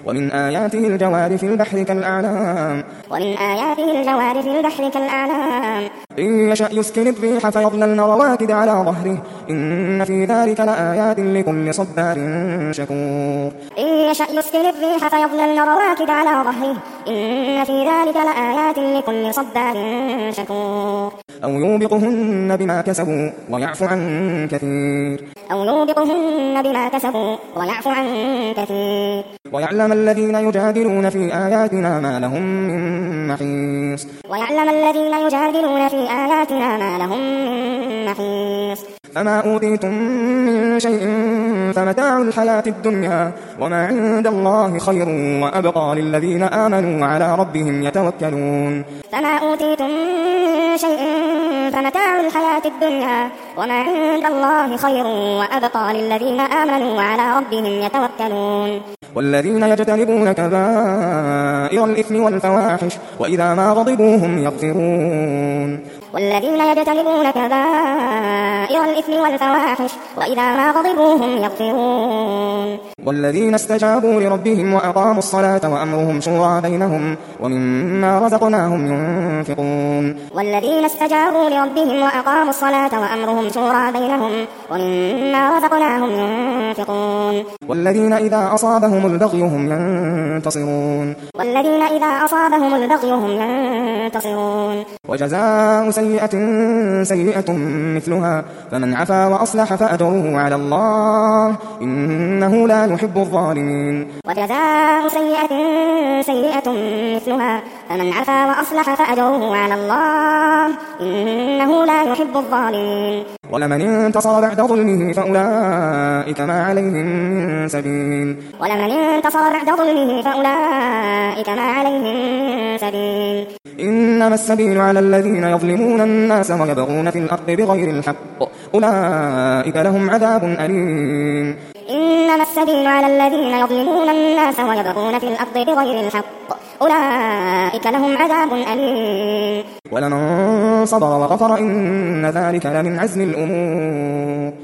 ومن آياته الجوار في البحر كالأعلام إن يشأ يسكن الريح فيظللن رواكد على ظهره إن في ذلك لآيات لكل صبار شكور أو يوبقهن بما كسبوا ويعفو عن كثير ويعلم الذين يجادلون في آياتنا ما لهم من محيص فما أوتيتم من شيء فمتاع الحياة الدنيا وما عند الله خير وأبقى للذين آمنوا وعلى ربهم يتوكلون والذين يجتنبون كبائر الإثم والفواحش وإذا ما غضبوا هم يغفرون والذين استجابوا لربهم وأقاموا الصلاة وأمرهم شورى بينهم ومما رزقناهم ينفقون والذين إذا أصابهم البغي هم ينتصرون وجزاء سيئة سيئة مثلها فمن عفا وأصلح فأجره على الله إنه لا يحب الظالمين ولمن انتصر بعد ظلمه فأولئك ما عليهم من سبيل إنما السبيل على الذين يظلمون الناس ويبغون في الأرض بغير الحق أولئك لهم عذاب أليم ولمن صبر وغفر إن ذلك لمن عزم الأمور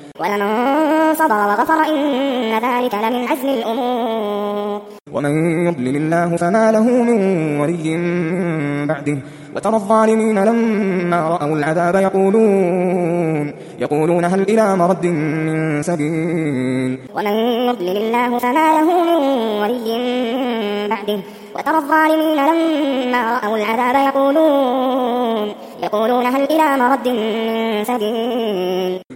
ومن يضلل الله فما له من ولي من بعده وترى الظالمين لما رأوا العذاب يقولون هل إلى مرد من سبيل